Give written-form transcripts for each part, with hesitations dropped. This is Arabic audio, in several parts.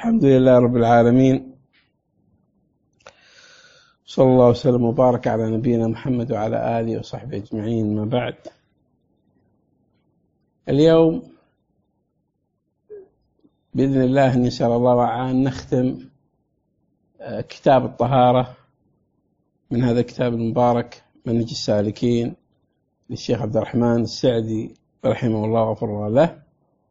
الحمد لله رب العالمين، صلى الله وسلم وبارك على نبينا محمد وعلى آله وصحبه أجمعين. ما بعد، اليوم بإذن الله نسأل الله أن نختم كتاب الطهارة من هذا الكتاب المبارك منهج السالكين للشيخ عبد الرحمن السعدي رحمه الله وغفر الله له.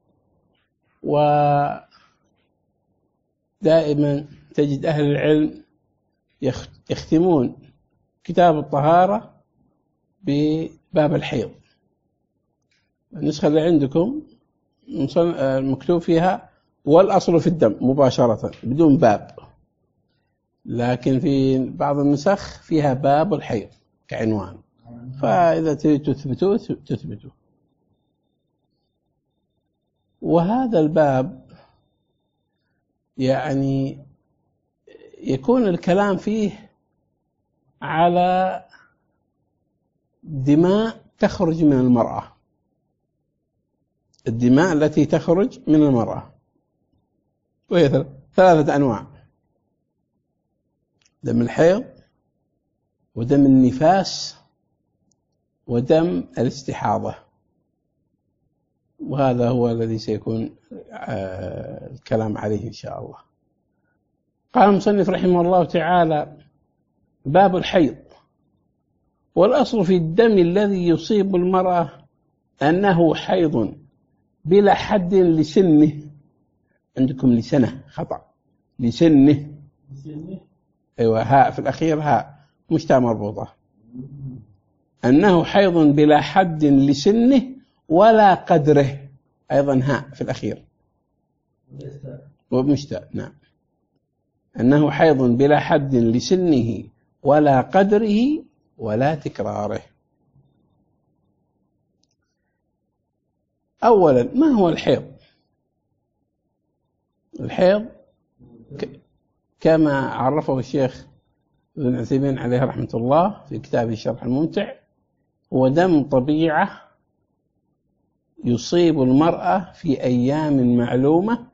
ودائما تجد أهل العلم يختمون كتاب الطهارة بباب الحيض. النسخة اللي عندكم مكتوب فيها والأصل في الدم مباشرة بدون باب، لكن في بعض النسخ فيها باب الحيض كعنوان، فإذا تريد تثبتوه. وهذا الباب يعني يكون الكلام فيه على دماء تخرج من المرأة، الدماء التي تخرج من المرأة، وهي ثلاثة أنواع: دم الحيض، ودم النفاس، ودم الاستحاضة. وهذا هو الذي سيكون الكلام عليه إن شاء الله. قال المصنف رحمه الله تعالى: باب الحيض. والأصل في الدم الذي يصيب المرأة أنه حيض بلا حد لسنه. عندكم لسنة خطأ، لسنه. أيوة، هاء في الأخير، هاء مش تاء مربوطة. أنه حيض بلا حد لسنه ولا قدره، أيضا هاء في الأخير ومش تاء. نعم، أنه حيض بلا حد لسنه ولا قدره ولا تكراره. أولا، ما هو الحيض؟ الحيض كما عرفه الشيخ ابن عثيمين عليه رحمة الله في كتابه الشرح الممتع: هو دم طبيعة يصيب المرأة في أيام معلومة.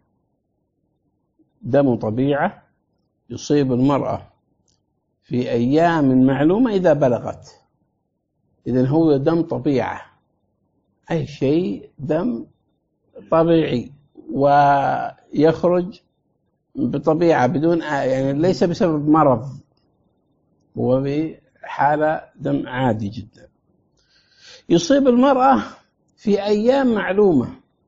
دم طبيعة يصيب المرأة في أيام معلومة إذا بلغت. إذن هو دم طبيعة، أي شيء دم طبيعي ويخرج بطبيعة بدون يعني ليس بسبب مرض، هو بحالة دم عادي جدا يصيب المرأة في أيام معلومة.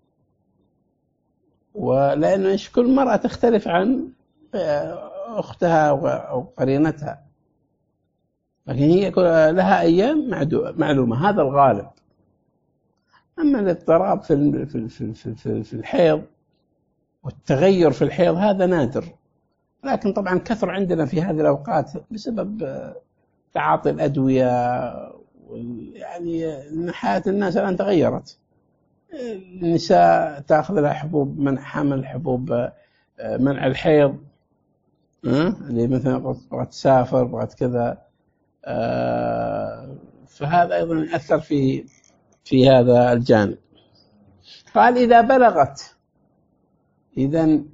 ولأنه كل مرأة تختلف عن أختها أو قرينتها، لكن هي لها أيام معلومة، هذا الغالب. أما الاضطراب في الحيض والتغير في الحيض هذا نادر، لكن طبعا كثر عندنا في هذه الأوقات بسبب تعاطي الأدوية، يعني حياة الناس الآن تغيرت. النساء تأخذ لها حبوب منع حمل، حبوب منع الحيض، اللي مثلا بغت تسافر، بغت كذا، فهذا أيضا يأثر في هذا الجانب. قال: إذا بلغت. إذن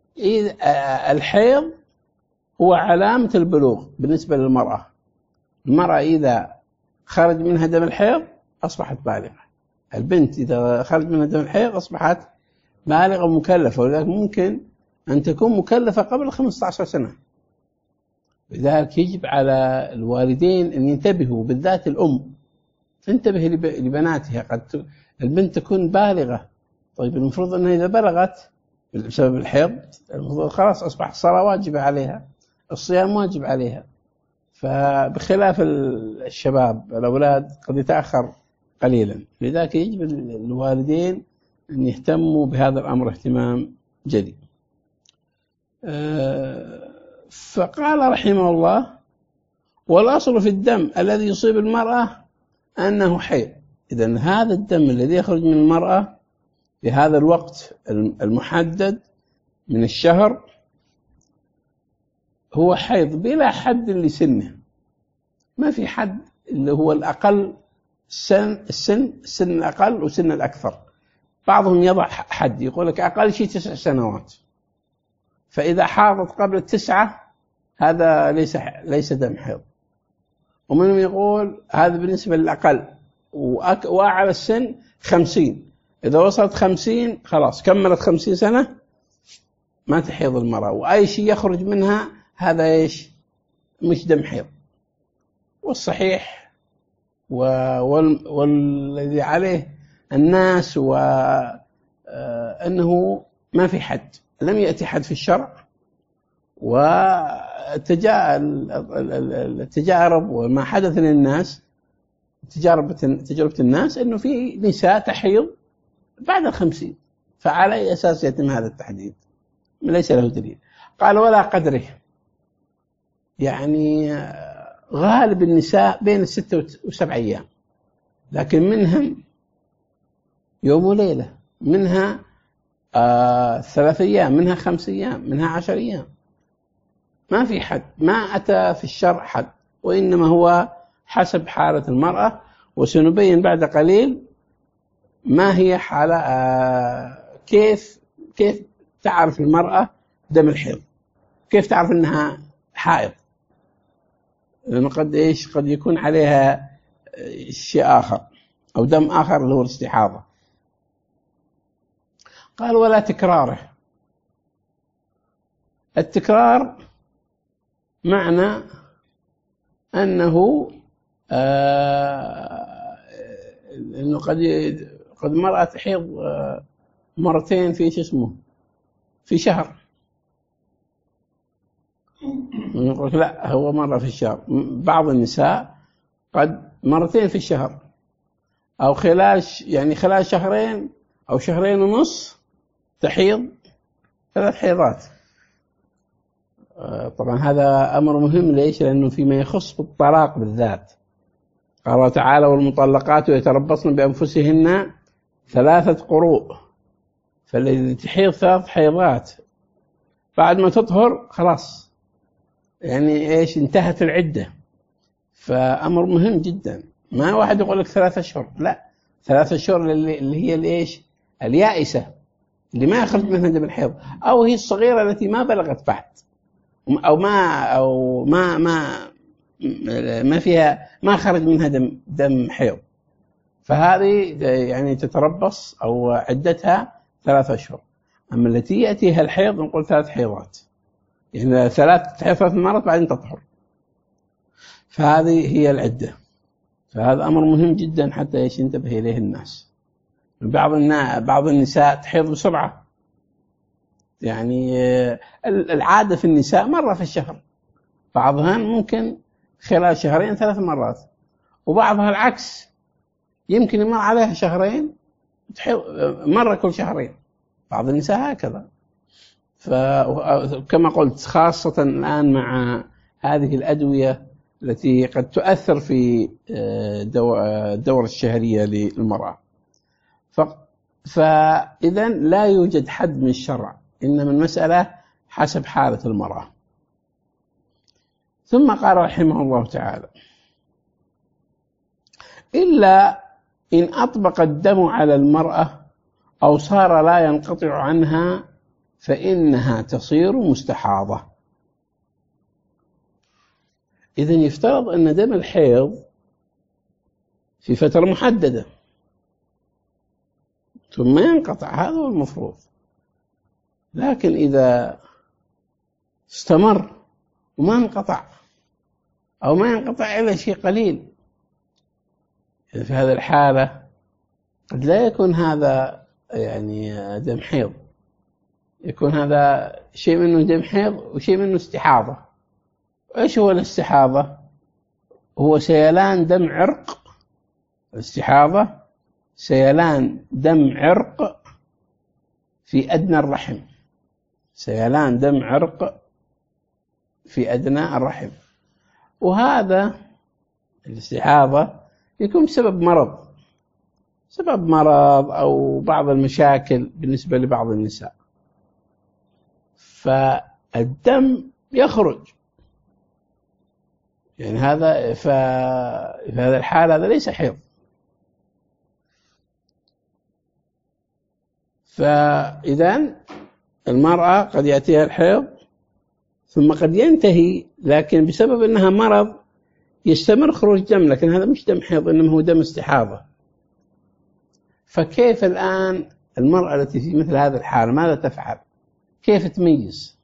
الحيض هو علامة البلوغ بالنسبة للمرأة. المرأة إذا خرج منها دم الحيض أصبحت بالغة. البنت إذا خرج منها دم الحيض أصبحت بالغة ومكلفة، ولذلك ممكن أن تكون مكلفة قبل 15 سنة. لذلك يجب على الوالدين أن ينتبهوا، بالذات الأم تنتبه لبناتها. قد البنت تكون بالغة، طيب المفروض أنها إذا بلغت بسبب الحيض المفروض خلاص أصبح الصلاة واجبة عليها، الصيام واجب عليها. فبخلاف الشباب الأولاد قد يتأخر قليلا، لذلك يجب الوالدين أن يهتموا بهذا الأمر اهتمام جدي. فقال رحمه الله: والأصل في الدم الذي يصيب المرأة أنه حيض. إذن هذا الدم الذي يخرج من المرأة في هذا الوقت المحدد من الشهر هو حيض بلا حد لسنه. ما في حد، اللي هو الأقل السن الأقل وسن الأكثر. بعضهم يضع حد، يقول لك أقل شيء 9 سنوات، فإذا حاضت قبل 9 هذا ليس دم حيض. ومنهم يقول هذا بالنسبة للأقل، وأعلى السن 50. إذا وصلت 50 خلاص كملت 50 سنة ما تحيض المرأة، وأي شيء يخرج منها هذا إيش؟ مش دم حيض. والصحيح والذي عليه الناس وأنه ما في حد، لم يأتي حد في الشرع، والتجارب وما حدث للناس تجربة الناس أنه في نساء تحيض بعد 50. فعلى أي أساس يتم هذا التحديد؟ ليس له دليل. قال ولا قدره، يعني غالب النساء بين 6 و7 أيام، لكن منهم يوم وليلة، منها 3 أيام، منها 5 أيام، منها 10 أيام. ما في حد، ما أتى في الشرع حد، وإنما هو حسب حالة المرأة. وسنبين بعد قليل ما هي حالة، كيف تعرف المرأة دم الحيض، كيف تعرف أنها حائض، لأنه قد يكون عليها شيء آخر أو دم آخر اللي هو الاستحاضة. قال ولا تكراره. التكرار معنى أنه إنه قد مرأة تحيض مرتين في شهر. يقول لا، هو مرة في الشهر. بعض النساء قد مرتين في الشهر، أو خلال 2 شهرين أو 2.5 شهر تحيض 3 حيضات. طبعا هذا أمر مهم. ليش؟ لأنه فيما يخص بالطلاق بالذات. قال الله تعالى والمطلقات يتربصن بأنفسهن 3 قروء. فالذي تحيض 3 حيضات بعد ما تطهر خلاص، يعني انتهت العدة. فأمر مهم جدا. ما واحد يقول لك 3 أشهر، لا، 3 أشهر اللي هي اليائسة اللي ما يخرج منها دم الحيض، أو هي الصغيرة التي ما بلغت بعد، أو ما فيها، ما خرج منها دم حيض. فهذه يعني تتربص أو عدتها 3 أشهر. أما التي يأتيها الحيض نقول 3 حيضات، يعني 3 حيضات مرات بعدين تطهر. فهذه هي العدة. فهذا أمر مهم جدا حتى ينتبه إليه الناس. بعض النساء تحيض بسرعة، يعني العادة في النساء مرة في الشهر، بعضها ممكن خلال 2 3 مرات، وبعضها العكس، يمكن يمر عليها 2 تحيض مرة كل 2 بعض النساء هكذا. فكما قلت خاصة الآن مع هذه الأدوية التي قد تؤثر في الدورة الشهرية للمرأة. فإذا لا يوجد حد من الشرع، إنما المسألة حسب حالة المرأة. ثم قال رحمه الله تعالى إلا إن أطبق الدم على المرأة أو صار لا ينقطع عنها فإنها تصير مستحاضة. إذن يفترض أن دم الحيض في فترة محددة ثم ينقطع، هذا هو المفروض. لكن إذا استمر وما انقطع أو ما ينقطع إلا شيء قليل، في هذه الحالة قد لا يكون هذا يعني دم حيض، يكون هذا شيء منه دم حيض وشيء منه استحاضة. إيش هو الاستحاضة؟ هو سيلان دم عرق. الاستحاضة سيلان دم عرق في أدنى الرحم، سيلان دم عرق في أدنى الرحم. وهذا الاستحاضة يكون بسبب مرض أو بعض المشاكل بالنسبة لبعض النساء، فالدم يخرج، يعني هذا في هذا الحال هذا ليس حيض. فإذن المرأة قد يأتيها الحيض ثم قد ينتهي، لكن بسبب أنها مرض يستمر خروج دم، لكن هذا مش دم حيض إنما هو دم استحاضة. فكيف الآن المرأة التي في مثل هذا الحال ماذا تفعل؟ كيف تميز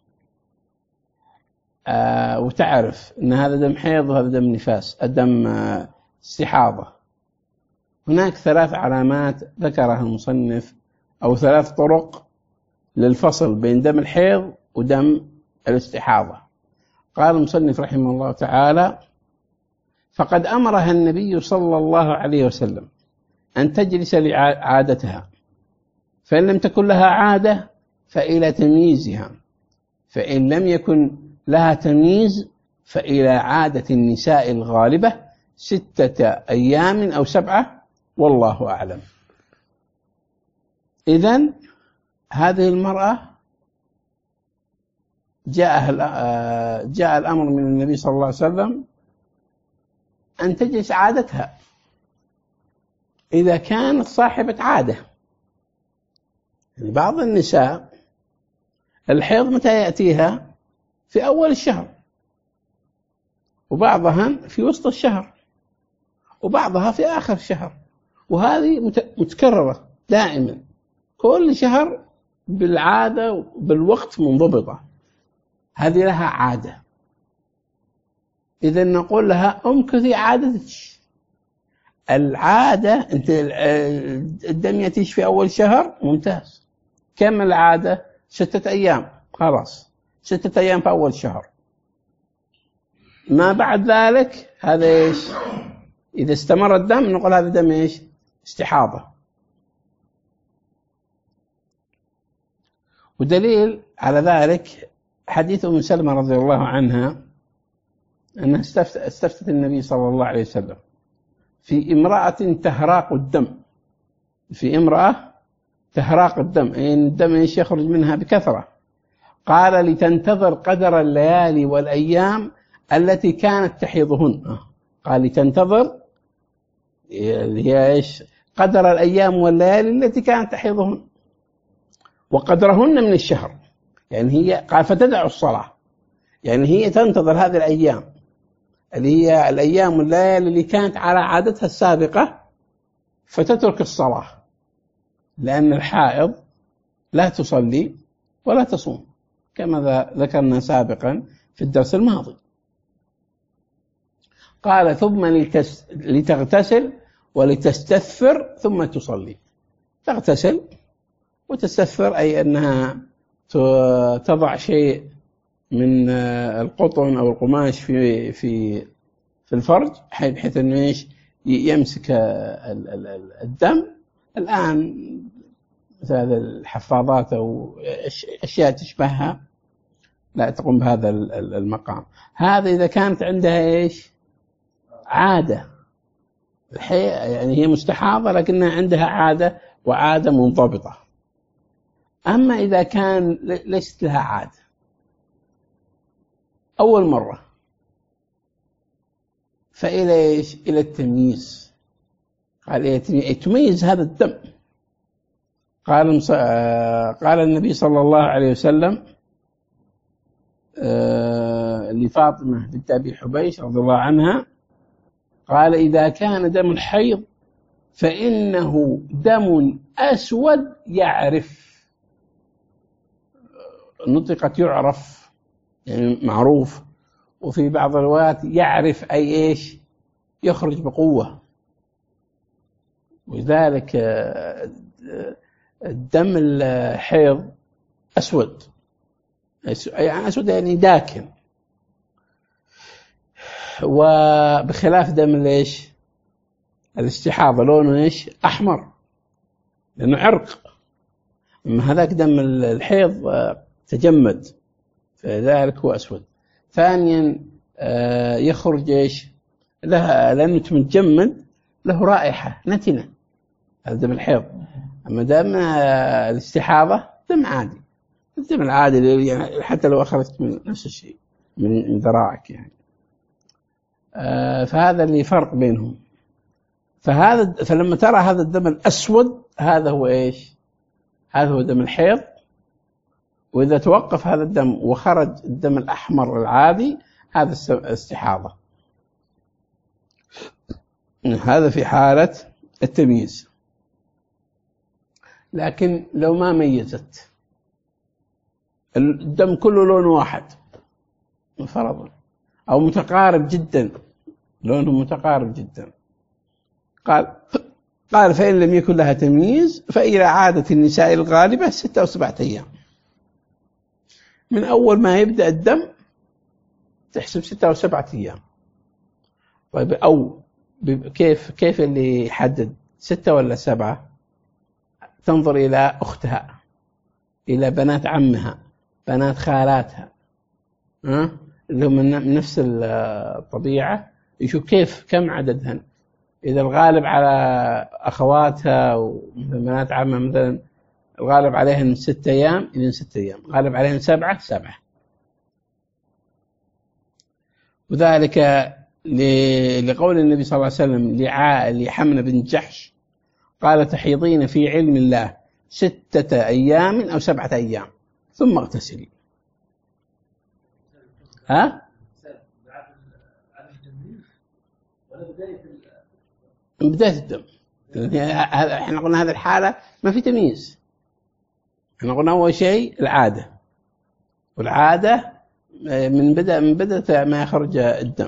وتعرف أن هذا دم حيض وهذا دم نفاس، دم استحاضة؟ هناك 3 علامات ذكرها المصنف، أو 3 طرق للفصل بين دم الحيض ودم الاستحاضة. قال المصنف رحمه الله تعالى: فقد أمرها النبي صلى الله عليه وسلم أن تجلس لعادتها، فإن لم تكن لها عادة فإلى تمييزها، فإن لم يكن لها تمييز فإلى عادة النساء الغالبة 6 أيام أو 7، والله أعلم. إذن هذه المرأة جاء الأمر من النبي صلى الله عليه وسلم أن تجلس عادتها إذا كانت صاحبة عادة. يعني بعض النساء الحيض متى يأتيها؟ في أول الشهر، وبعضها في وسط الشهر، وبعضها في آخر الشهر، وهذه متكررة دائما، كل شهر بالعادة وبالوقت منضبطة، هذه لها عادة. إذا نقول لها امكثي عادتك. العادة أنت الدم يأتيش في أول شهر، ممتاز، كم العادة؟ 6 أيام، خلاص 6 أيام في أول شهر. ما بعد ذلك هذا إيش؟ إذا استمر الدم نقول هذا دم إيش؟ استحاضة. ودليل على ذلك حديث أم سلمة رضي الله عنها أنها استفتت النبي صلى الله عليه وسلم في امرأة تهراق الدم، في امرأة تهراق الدم، إن الدم إيش يخرج منها بكثرة. قال: لتنتظر قدر الليالي والأيام التي كانت تحيضهن. قال لتنتظر هي إيش؟ قدر الأيام والليالي التي كانت تحيضهن وقدرهن من الشهر. يعني هي قال فتدع الصلاة، يعني هي تنتظر هذه الأيام اللي هي الأيام والليالي اللي كانت على عادتها السابقة، فتترك الصلاة، لأن الحائض لا تصلي ولا تصوم كما ذكرنا سابقا في الدرس الماضي. قال: ثم لتغتسل ولتستثفر ثم تصلي. تغتسل وتستثفر أي أنها تضع شيء من القطن أو القماش في الفرج بحيث أنه إيش يمسك الدم. الآن مثل الحفاضات أو أشياء تشبهها لا تقوم بهذا المقام. هذا إذا كانت عندها إيش؟ عادة، يعني هي مستحاضة لكنها عندها عادة وعادة منضبطة. أما إذا كان ليست لها عادة أول مرة، فإلى إيش؟ إلى التمييز. قال تميز هذا الدم. قال النبي صلى الله عليه وسلم لفاطمة بنت أبي حبيش رضي الله عنها، قال: إذا كان دم الحيض فإنه دم أسود يعرف. نطقت يعرف يعني معروف، وفي بعض الروايات يعرف أي إيش؟ يخرج بقوة. ولذلك الدم الحيض أسود، يعني أسود يعني داكن، وبخلاف دم الإيش؟ الاستحاضة لونه إيش؟ أحمر، لأنه عرق. أما هذاك دم الحيض تجمد، فذلك هو أسود. ثانيا يخرج إيش؟ لأنه متجمد له رائحة نتنة، هذا دم الحيض. أما دم الاستحاضة دم عادي، الدم العادي يعني حتى لو أخرجت من نفس الشيء من ذراعك يعني. فهذا اللي فرق بينهم. فلما ترى هذا الدم الأسود هذا هو إيش؟ هذا هو دم الحيض. وإذا توقف هذا الدم وخرج الدم الأحمر العادي هذا استحاضة. هذا في حالة التمييز. لكن لو ما ميزت الدم كله لون واحد فرضا أو متقارب جدا، لونه متقارب جدا، قال فإن لم يكن لها تمييز فإلى عادة النساء الغالبة 6 أو 7 أيام. من أول ما يبدأ الدم تحسب 6 أو 7 أيام. طيب أو كيف اللي يحدد 6 ولا 7؟ تنظر إلى أختها، إلى بنات عمها، بنات خالاتها، اللي هم من نفس الطبيعة، يشوف كم عددهن. إذا الغالب على أخواتها وبنات عمها مثلا الغالب عليهن 6 أيام، إذن 6 أيام. غالب عليهن 7. وذلك لقول النبي صلى الله عليه وسلم لحمنة بن جحش قال تحيضين في علم الله 6 أيام أو 7 أيام ثم اغتسلي. من بداية الدم. احنا قلنا هذه الحالة ما في تمييز. احنا قلنا أول شيء العادة، والعادة من بدأ ما يخرج الدم.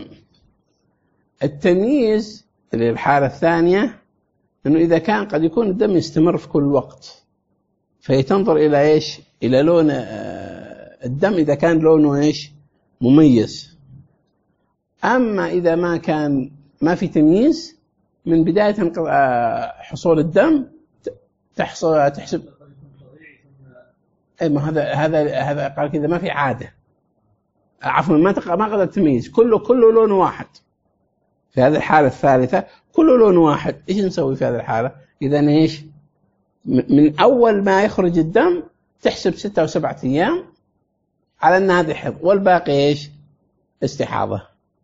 التمييز اللي الحالة الثانية إنه إذا كان قد يكون الدم يستمر في كل وقت، فهي تنظر إلى إيش؟ إلى لون الدم إذا كان لونه إيش؟ مميز. أما إذا ما في تمييز من بداية حصول الدم تحسب. أي ما هذا قال كذا ما في عادة، عفوا ما قدر تمييز، كله لون واحد. في هذه الحالة الثالثة كله لون واحد. إيش نسوي في هذه الحالة؟ إذا إيش؟ من أول ما يخرج الدم تحسب 6 أو 7 أيام على أن هذا حيض، والباقي إيش؟ استحاضة.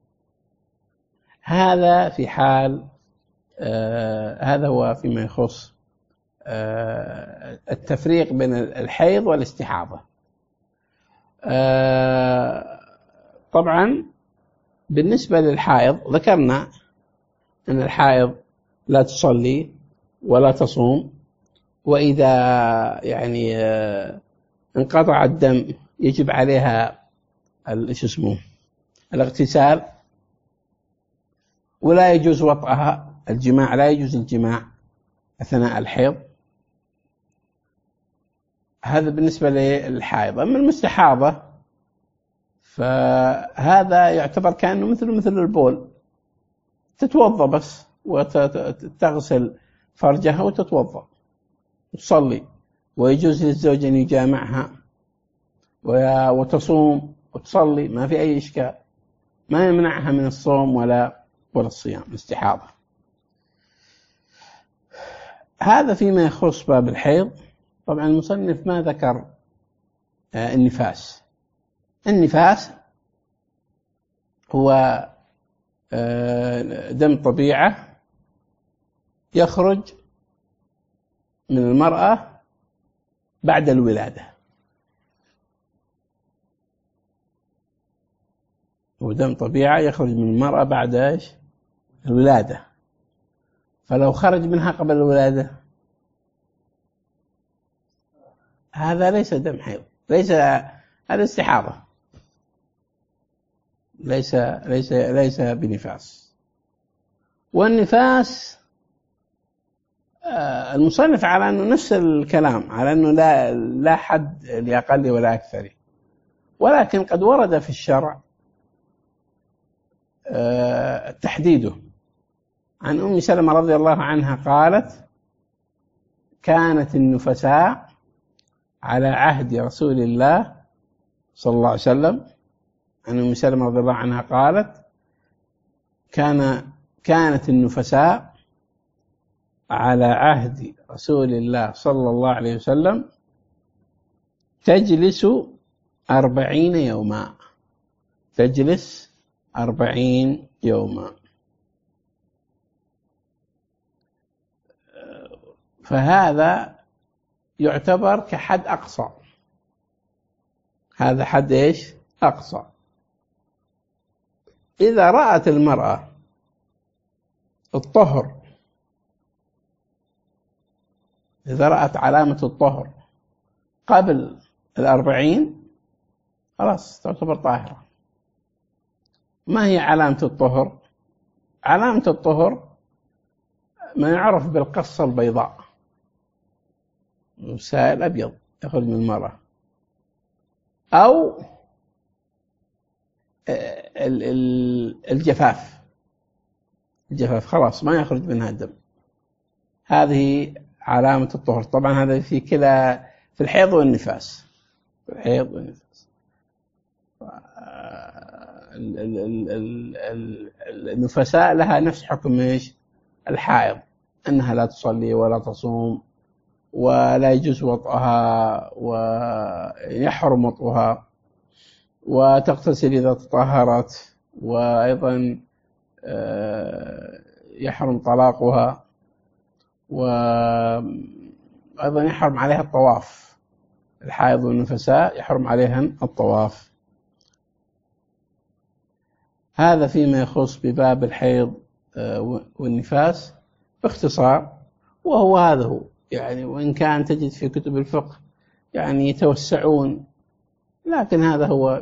هذا في حال هذا هو فيما يخص التفريق بين الحيض والاستحاضة. طبعا بالنسبة للحائض ذكرنا أن الحائض لا تصلي ولا تصوم، وإذا يعني انقطع الدم يجب عليها الاغتسال، ولا يجوز وطئها، الجماع لا يجوز الجماع أثناء الحيض. هذا بالنسبة للحائض. أما المستحاضة فهذا يعتبر كأنه مثل البول، تتوضأ بس وتغسل فرجها وتتوضأ وتصلي، ويجوز للزوج أن يجامعها وتصوم وتصلي، ما في أي إشكال، ما يمنعها من الصوم ولا الصيام. الاستحاضة هذا فيما يخص باب الحيض. طبعا المصنف ما ذكر النفاس. النفاس هو دم طبيعة يخرج من المرأة بعد الولادة، ودم طبيعة يخرج من المرأة بعد الولادة. فلو خرج منها قبل الولادة هذا ليس دم حيض، هذا استحاضة، ليس بنفاس. والنفاس المصنف على أنه نفس الكلام، على أنه لا حد لأقل ولا أكثر، ولكن قد ورد في الشرع تحديده. عن أم سلمة رضي الله عنها قالت كانت النفساء على عهد رسول الله صلى الله عليه وسلم. عن أم سلمة رضي الله عنها قالت كانت النفساء على عهد رسول الله صلى الله عليه وسلم تجلس 40 يوما، تجلس 40 يوما. فهذا يعتبر كحد أقصى، هذا حد إيش؟ أقصى. إذا رأت المرأة الطهر، إذا رأت علامة الطهر قبل 40 خلاص تعتبر طاهرة. ما هي علامة الطهر؟ علامة الطهر ما يعرف بالقصة البيضاء، سائل أبيض يخرج من المرأة، أو الجفاف، الجفاف خلاص ما يخرج منها الدم، هذه علامة الطهر. طبعا هذا في كلا، في الحيض والنفاس، في الحيض والنفاس. النفساء لها نفس حكم ايش؟ الحائض، انها لا تصلي ولا تصوم ولا يجوز وطئها ويحرم وطئها، وتغتسل إذا تطهرت، وأيضا يحرم طلاقها، وأيضا يحرم عليها الطواف. الحائض والنفساء يحرم عليهن الطواف. هذا فيما يخص بباب الحيض والنفاس باختصار. وهو هذا هو يعني، وإن كان تجد في كتب الفقه يعني يتوسعون، لكن هذا هو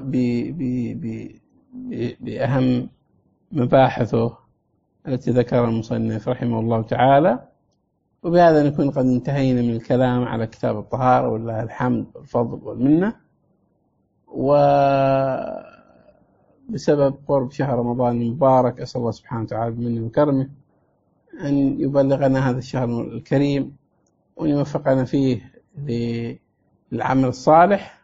بأهم مباحثه التي ذكرها المصنف رحمه الله تعالى. وبهذا نكون قد انتهينا من الكلام على كتاب الطهارة، ولله الحمد والفضل والمنة. وبسبب قرب شهر رمضان المبارك أسأل الله سبحانه وتعالى بمنه وكرمه أن يبلغنا هذا الشهر الكريم، وأن يوفقنا فيه للعمل الصالح.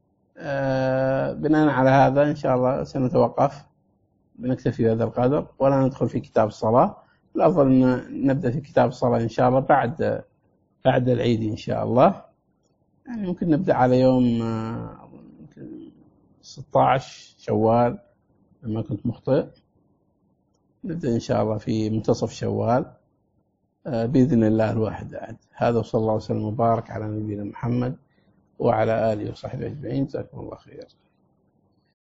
بناء على هذا إن شاء الله سنتوقف، بنكتفي بهذا القدر ولا ندخل في كتاب الصلاة. الأفضل أن نبدأ في كتاب الصلاة إن شاء الله بعد العيد إن شاء الله. يعني ممكن نبدأ على يوم 16 شوال لما كنت مخطئ، نبدأ إن شاء الله في منتصف شوال بإذن الله الواحد أحد. هذا وصلى الله وسلم وبارك على نبينا محمد وعلى آله وصحبه أجمعين. جزاكم الله خير.